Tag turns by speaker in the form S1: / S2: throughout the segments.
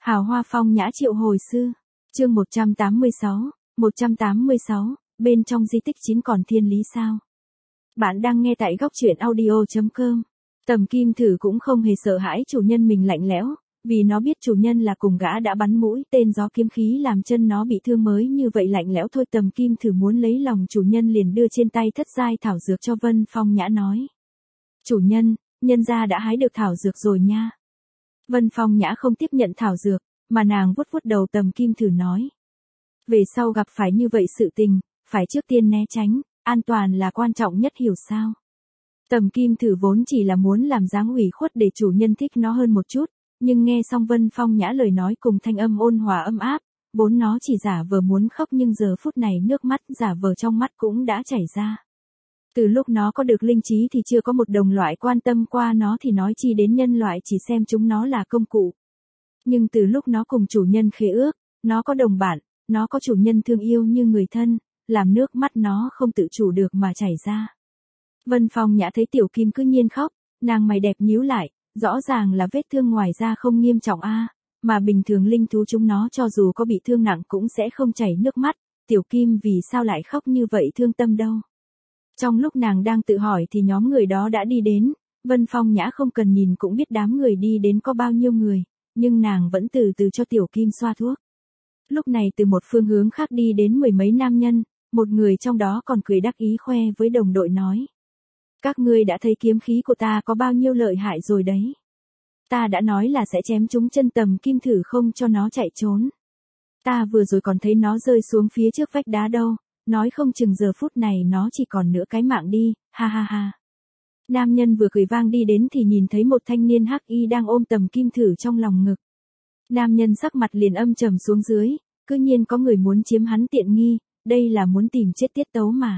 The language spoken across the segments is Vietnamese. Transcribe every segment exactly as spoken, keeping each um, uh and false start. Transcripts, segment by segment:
S1: Hào hoa phong nhã triệu hồi sư. Chương một trăm tám mươi sáu, một trăm tám mươi sáu, bên trong di tích chín còn thiên lý sao? Bạn đang nghe tại góc truyện audio chấm com. Tầm Kim Thử cũng không hề sợ hãi chủ nhân mình lạnh lẽo, vì nó biết chủ nhân là cùng gã đã bắn mũi tên gió kiếm khí làm chân nó bị thương mới như vậy lạnh lẽo thôi. Tầm Kim Thử muốn lấy lòng chủ nhân liền đưa trên tay thất giai thảo dược cho Vân Phong Nhã nói. Chủ nhân, nhân gia đã hái được thảo dược rồi nha. Vân Phong Nhã không tiếp nhận thảo dược, mà nàng vuốt vuốt đầu Tầm Kim Thử nói. Về sau gặp phải như vậy sự tình, phải trước tiên né tránh, an toàn là quan trọng nhất hiểu sao. Tầm Kim Thử vốn chỉ là muốn làm dáng ủy khuất để chủ nhân thích nó hơn một chút, nhưng nghe xong Vân Phong Nhã lời nói cùng thanh âm ôn hòa ấm áp, vốn nó chỉ giả vờ muốn khóc nhưng giờ phút này nước mắt giả vờ trong mắt cũng đã chảy ra. Từ lúc nó có được linh trí thì chưa có một đồng loại quan tâm qua nó thì nói chi đến nhân loại chỉ xem chúng nó là công cụ. Nhưng từ lúc nó cùng chủ nhân khế ước, nó có đồng bạn, nó có chủ nhân thương yêu như người thân, làm nước mắt nó không tự chủ được mà chảy ra. Vân Phong Nhã thấy Tiểu Kim cứ nhiên khóc, nàng mày đẹp nhíu lại, rõ ràng là vết thương ngoài da không nghiêm trọng a, mà bình thường linh thú chúng nó cho dù có bị thương nặng cũng sẽ không chảy nước mắt, Tiểu Kim vì sao lại khóc như vậy thương tâm đâu. Trong lúc nàng đang tự hỏi thì nhóm người đó đã đi đến, Vân Phong Nhã không cần nhìn cũng biết đám người đi đến có bao nhiêu người, nhưng nàng vẫn từ từ cho Tiểu Kim xoa thuốc. Lúc này từ một phương hướng khác đi đến mười mấy nam nhân, một người trong đó còn cười đắc ý khoe với đồng đội nói. Các ngươi đã thấy kiếm khí của ta có bao nhiêu lợi hại rồi đấy. Ta đã nói là sẽ chém trúng chân Tầm Kim Thử không cho nó chạy trốn. Ta vừa rồi còn thấy nó rơi xuống phía trước vách đá đâu, nói không chừng giờ phút này nó chỉ còn nửa cái mạng đi, ha ha ha. Nam nhân vừa cười vang đi đến thì nhìn thấy một thanh niên hắc y đang ôm Tầm Kim Thử trong lòng ngực. Nam nhân sắc mặt liền âm trầm xuống dưới, cứ nhiên có người muốn chiếm hắn tiện nghi, đây là muốn tìm chết tiết tấu mà.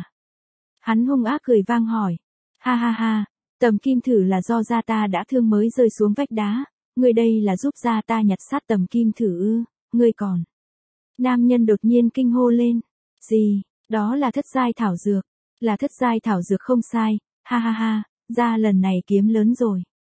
S1: Hắn hung ác cười vang hỏi. Ha ha ha, Tầm Kim Thử là do gia ta đã thương mới rơi xuống vách đá, người đây là giúp gia ta nhặt xác Tầm Kim Thử ư, ngươi còn. Nam nhân đột nhiên kinh hô lên. Gì, đó là thất giai thảo dược, là thất giai thảo dược không sai, ha ha ha, gia lần này kiếm lớn rồi.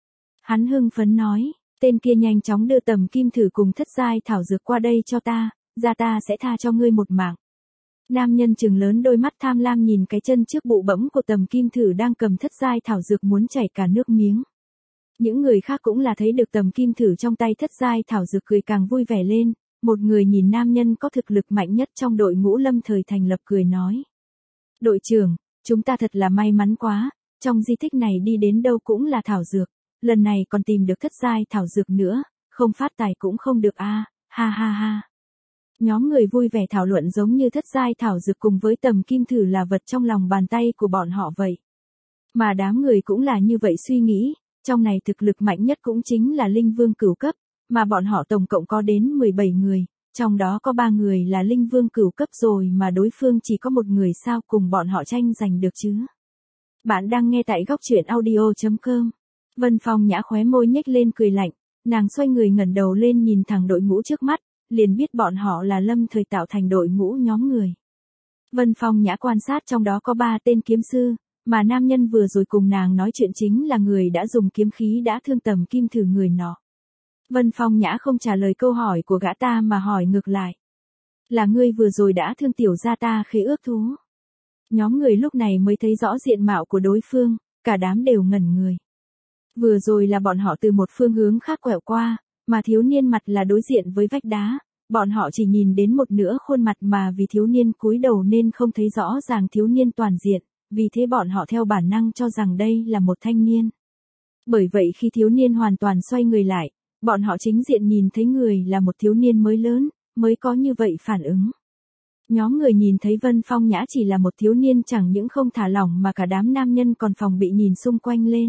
S1: Hắn hưng phấn nói, tên kia nhanh chóng đưa Tầm Kim Thử cùng thất giai thảo dược qua đây cho ta, gia ta sẽ tha cho ngươi một mạng. Nam nhân trừng lớn đôi mắt tham lam nhìn cái chân trước bụ bẫm của Tầm Kim Thử đang cầm thất giai thảo dược muốn chảy cả nước miếng. Những người khác cũng là thấy được Tầm Kim Thử trong tay thất giai thảo dược cười càng vui vẻ lên, một người nhìn nam nhân có thực lực mạnh nhất trong đội ngũ lâm thời thành lập cười nói. Đội trưởng, chúng ta thật là may mắn quá, trong di tích này đi đến đâu cũng là thảo dược, lần này còn tìm được thất giai thảo dược nữa, không phát tài cũng không được a, ha ha ha. Nhóm người vui vẻ thảo luận giống như thất giai thảo dược cùng với Tầm Kim Thử là vật trong lòng bàn tay của bọn họ vậy. Mà đám người cũng là như vậy suy nghĩ, trong này thực lực mạnh nhất cũng chính là linh vương cửu cấp, mà bọn họ tổng cộng có đến mười bảy người, trong đó có ba người là linh vương cửu cấp rồi mà đối phương chỉ có một người sao cùng bọn họ tranh giành được chứ. Bạn đang nghe tại góc truyện audio chấm com. Vân Phong Nhã khóe môi nhếch lên cười lạnh, nàng xoay người ngẩng đầu lên nhìn thẳng đội ngũ trước mắt, liền biết bọn họ là lâm thời tạo thành đội ngũ nhóm người. Vân Phong Nhã quan sát trong đó có ba tên kiếm sư, mà nam nhân vừa rồi cùng nàng nói chuyện chính là người đã dùng kiếm khí đã thương Tầm Kim Thử người nọ. Vân Phong Nhã không trả lời câu hỏi của gã ta mà hỏi ngược lại. Là ngươi vừa rồi đã thương tiểu gia ta khế ước thú. Nhóm người lúc này mới thấy rõ diện mạo của đối phương, cả đám đều ngẩn người. Vừa rồi là bọn họ từ một phương hướng khác quẹo qua, mà thiếu niên mặt là đối diện với vách đá, bọn họ chỉ nhìn đến một nửa khuôn mặt mà vì thiếu niên cúi đầu nên không thấy rõ ràng thiếu niên toàn diện, vì thế bọn họ theo bản năng cho rằng đây là một thanh niên. Bởi vậy khi thiếu niên hoàn toàn xoay người lại, bọn họ chính diện nhìn thấy người là một thiếu niên mới lớn, mới có như vậy phản ứng. Nhóm người nhìn thấy Vân Phong Nhã chỉ là một thiếu niên chẳng những không thả lỏng mà cả đám nam nhân còn phòng bị nhìn xung quanh lên.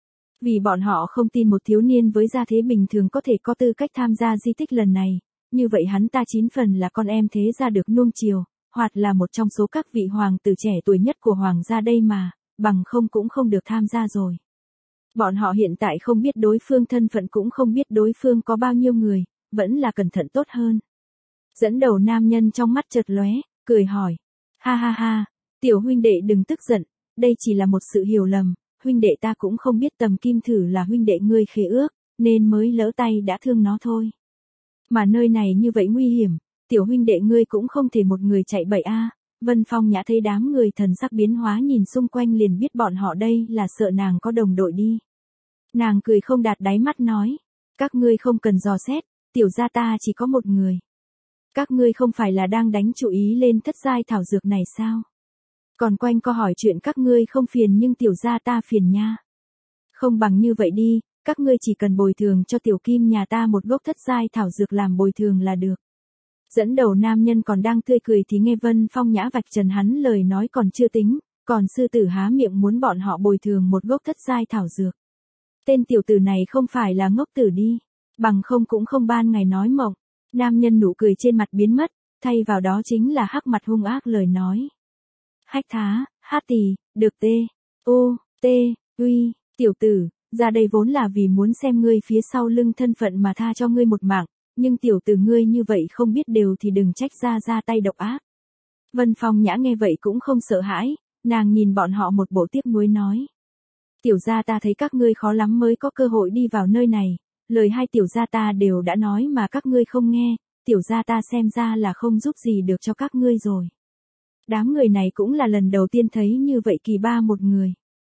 S1: Vì bọn họ không tin một thiếu niên với gia thế bình thường có thể có tư cách tham gia di tích lần này, như vậy hắn ta chín phần là con em thế gia được nuông chiều, hoặc là một trong số các vị hoàng tử trẻ tuổi nhất của hoàng gia đây mà, bằng không cũng không được tham gia rồi. Bọn họ hiện tại không biết đối phương thân phận cũng không biết đối phương có bao nhiêu người, vẫn là cẩn thận tốt hơn. Dẫn đầu nam nhân trong mắt chợt lóe, cười hỏi. Ha ha ha, tiểu huynh đệ đừng tức giận, đây chỉ là một sự hiểu lầm, huynh đệ ta cũng không biết Tầm Kim Thử là huynh đệ ngươi khế ước, nên mới lỡ tay đã thương nó thôi. Mà nơi này như vậy nguy hiểm, tiểu huynh đệ ngươi cũng không thể một người chạy bậy a. Vân Phong Nhã thấy đám người thần sắc biến hóa nhìn xung quanh liền biết bọn họ đây là sợ nàng có đồng đội đi. Nàng cười không đạt đáy mắt nói, các ngươi không cần dò xét, tiểu gia ta chỉ có một người. Các ngươi không phải là đang đánh chú ý lên thất giai thảo dược này sao? Còn quanh co hỏi chuyện các ngươi không phiền nhưng tiểu gia ta phiền nha. Không bằng như vậy đi, các ngươi chỉ cần bồi thường cho tiểu kim nhà ta một gốc thất giai thảo dược làm bồi thường là được. Dẫn đầu nam nhân còn đang tươi cười thì nghe Vân Phong Nhã vạch trần hắn lời nói còn chưa tính, còn sư tử há miệng muốn bọn họ bồi thường một gốc thất giai thảo dược. Tên tiểu tử này không phải là ngốc tử đi, bằng không cũng không ban ngày nói mộng. Nam nhân nụ cười trên mặt biến mất, thay vào đó chính là hắc mặt hung ác lời nói. Hách thá, hát tì, được tê, ô, tê, uy, tiểu tử, ra đây vốn là vì muốn xem ngươi phía sau lưng thân phận mà tha cho ngươi một mạng, nhưng tiểu tử ngươi như vậy không biết đều thì đừng trách ra ra tay độc ác. Vân Phong Nhã nghe vậy cũng không sợ hãi, nàng nhìn bọn họ một bộ tiếc nuối nói. Tiểu gia ta thấy các ngươi khó lắm mới có cơ hội đi vào nơi này, lời hai tiểu gia ta đều đã nói mà các ngươi không nghe, tiểu gia ta xem ra là không giúp gì được cho các ngươi rồi. Đám người này cũng là lần đầu tiên thấy như vậy kỳ ba một người.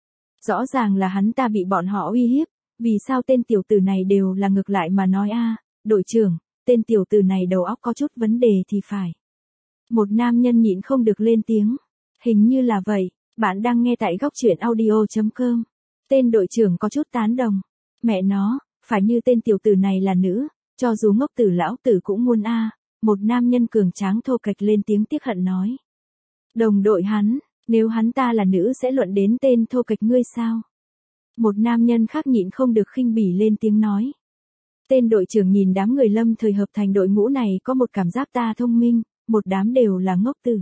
S1: Rõ ràng là hắn ta bị bọn họ uy hiếp, vì sao tên tiểu tử này đều là ngược lại mà nói a, đội trưởng, tên tiểu tử này đầu óc có chút vấn đề thì phải. Một nam nhân nhịn không được lên tiếng, hình như là vậy, bạn đang nghe tại góc truyện audio chấm com. Tên đội trưởng có chút tán đồng, mẹ nó, phải như tên tiểu tử này là nữ, cho dù ngốc tử lão tử cũng muôn a. Một nam nhân cường tráng thô kệch lên tiếng tiếc hận nói. Đồng đội hắn, nếu hắn ta là nữ sẽ luận đến tên thô kệch ngươi sao? Một nam nhân khác nhịn không được khinh bỉ lên tiếng nói. Tên đội trưởng nhìn đám người lâm thời hợp thành đội ngũ này có một cảm giác ta thông minh, một đám đều là ngốc tử.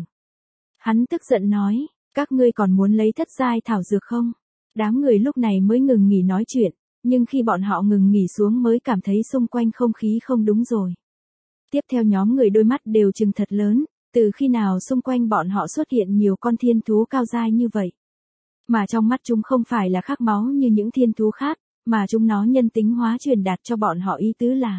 S1: Hắn tức giận nói, các ngươi còn muốn lấy thất giai thảo dược không? Đám người lúc này mới ngừng nghỉ nói chuyện, nhưng khi bọn họ ngừng nghỉ xuống mới cảm thấy xung quanh không khí không đúng rồi. Tiếp theo nhóm người đôi mắt đều trừng thật lớn, từ khi nào xung quanh bọn họ xuất hiện nhiều con thiên thú cao giai như vậy. Mà trong mắt chúng không phải là khát máu như những thiên thú khác, mà chúng nó nhân tính hóa truyền đạt cho bọn họ ý tứ là.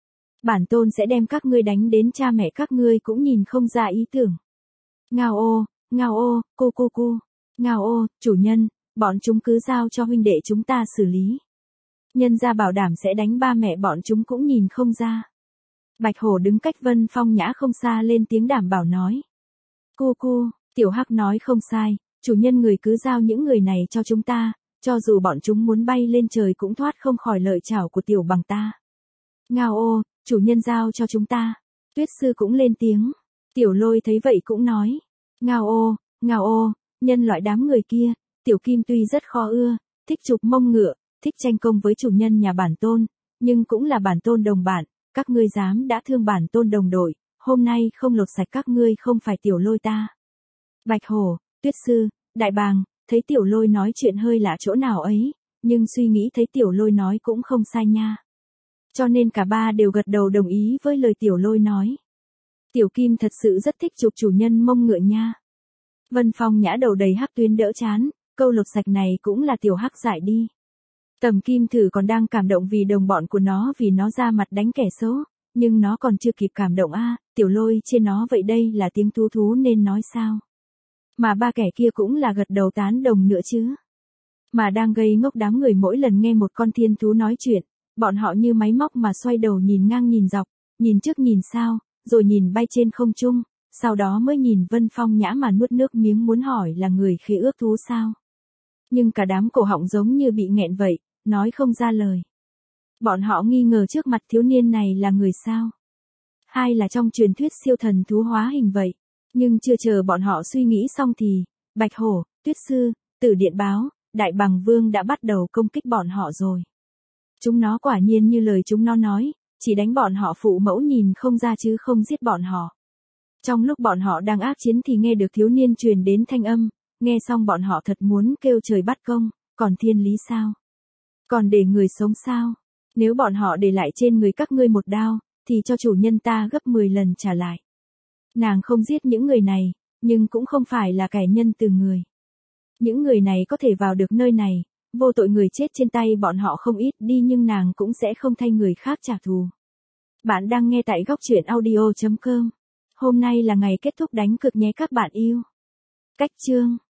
S1: Bản tôn sẽ đem các ngươi đánh đến cha mẹ các ngươi cũng nhìn không ra ý tưởng. Ngao ô, ngao ô, cô cô cô, ngao ô, chủ nhân, bọn chúng cứ giao cho huynh đệ chúng ta xử lý. Nhân gia bảo đảm sẽ đánh ba mẹ bọn chúng cũng nhìn không ra. Bạch hổ đứng cách Vân Phong Nhã không xa lên tiếng đảm bảo nói. Cô cô, tiểu hắc nói không sai, chủ nhân người cứ giao những người này cho chúng ta, cho dù bọn chúng muốn bay lên trời cũng thoát không khỏi lợi chảo của tiểu bằng ta. Ngao ô, chủ nhân giao cho chúng ta. Tuyết sư cũng lên tiếng. Tiểu lôi thấy vậy cũng nói. Ngao ô, ngao ô, nhân loại đám người kia, tiểu kim tuy rất khó ưa, thích chụp mông ngựa, thích tranh công với chủ nhân nhà bản tôn, nhưng cũng là bản tôn đồng bạn, các ngươi dám đã thương bản tôn đồng đội, hôm nay không lột sạch các ngươi không phải tiểu lôi ta. Bạch hổ, tuyết sư, đại bàng, thấy tiểu lôi nói chuyện hơi lạ chỗ nào ấy, nhưng suy nghĩ thấy tiểu lôi nói cũng không sai nha. Cho nên cả ba đều gật đầu đồng ý với lời tiểu lôi nói. Tiểu kim thật sự rất thích chụp chủ nhân mông ngựa nha. Vân Phong Nhã đầu đầy hắc tuyến đỡ chán, câu lột sạch này cũng là tiểu hắc giải đi. Tầm kim thử còn đang cảm động vì đồng bọn của nó vì nó ra mặt đánh kẻ xấu, nhưng nó còn chưa kịp cảm động a, à, tiểu lôi trên nó vậy đây là tiếng thú thú nên nói sao. Mà ba kẻ kia cũng là gật đầu tán đồng nữa chứ. Mà đang gây ngốc đám người mỗi lần nghe một con thiên thú nói chuyện, bọn họ như máy móc mà xoay đầu nhìn ngang nhìn dọc, nhìn trước nhìn sau, rồi nhìn bay trên không trung, sau đó mới nhìn Vân Phong Nhã mà nuốt nước miếng muốn hỏi là người khế ước thú sao. Nhưng cả đám cổ họng giống như bị nghẹn vậy, nói không ra lời. Bọn họ nghi ngờ trước mặt thiếu niên này là người sao? Hay là trong truyền thuyết siêu thần thú hóa hình vậy? Nhưng chưa chờ bọn họ suy nghĩ xong thì, Bạch Hổ, Tuyết Sư, Tử Điện Báo, Đại Bằng Vương đã bắt đầu công kích bọn họ rồi. Chúng nó quả nhiên như lời chúng nó nói, chỉ đánh bọn họ phụ mẫu nhìn không ra chứ không giết bọn họ. Trong lúc bọn họ đang ác chiến thì nghe được thiếu niên truyền đến thanh âm, nghe xong bọn họ thật muốn kêu trời bắt công, còn thiên lý sao? Còn để người sống sao? Nếu bọn họ để lại trên người các ngươi một đao, thì cho chủ nhân ta gấp mười lần trả lại. Nàng không giết những người này, nhưng cũng không phải là kẻ nhân từ người. Những người này có thể vào được nơi này, vô tội người chết trên tay bọn họ không ít đi nhưng nàng cũng sẽ không thay người khác trả thù. Bạn đang nghe tại góc truyện audio chấm com. Hôm nay là ngày kết thúc đánh cược nhé các bạn yêu. Cách chương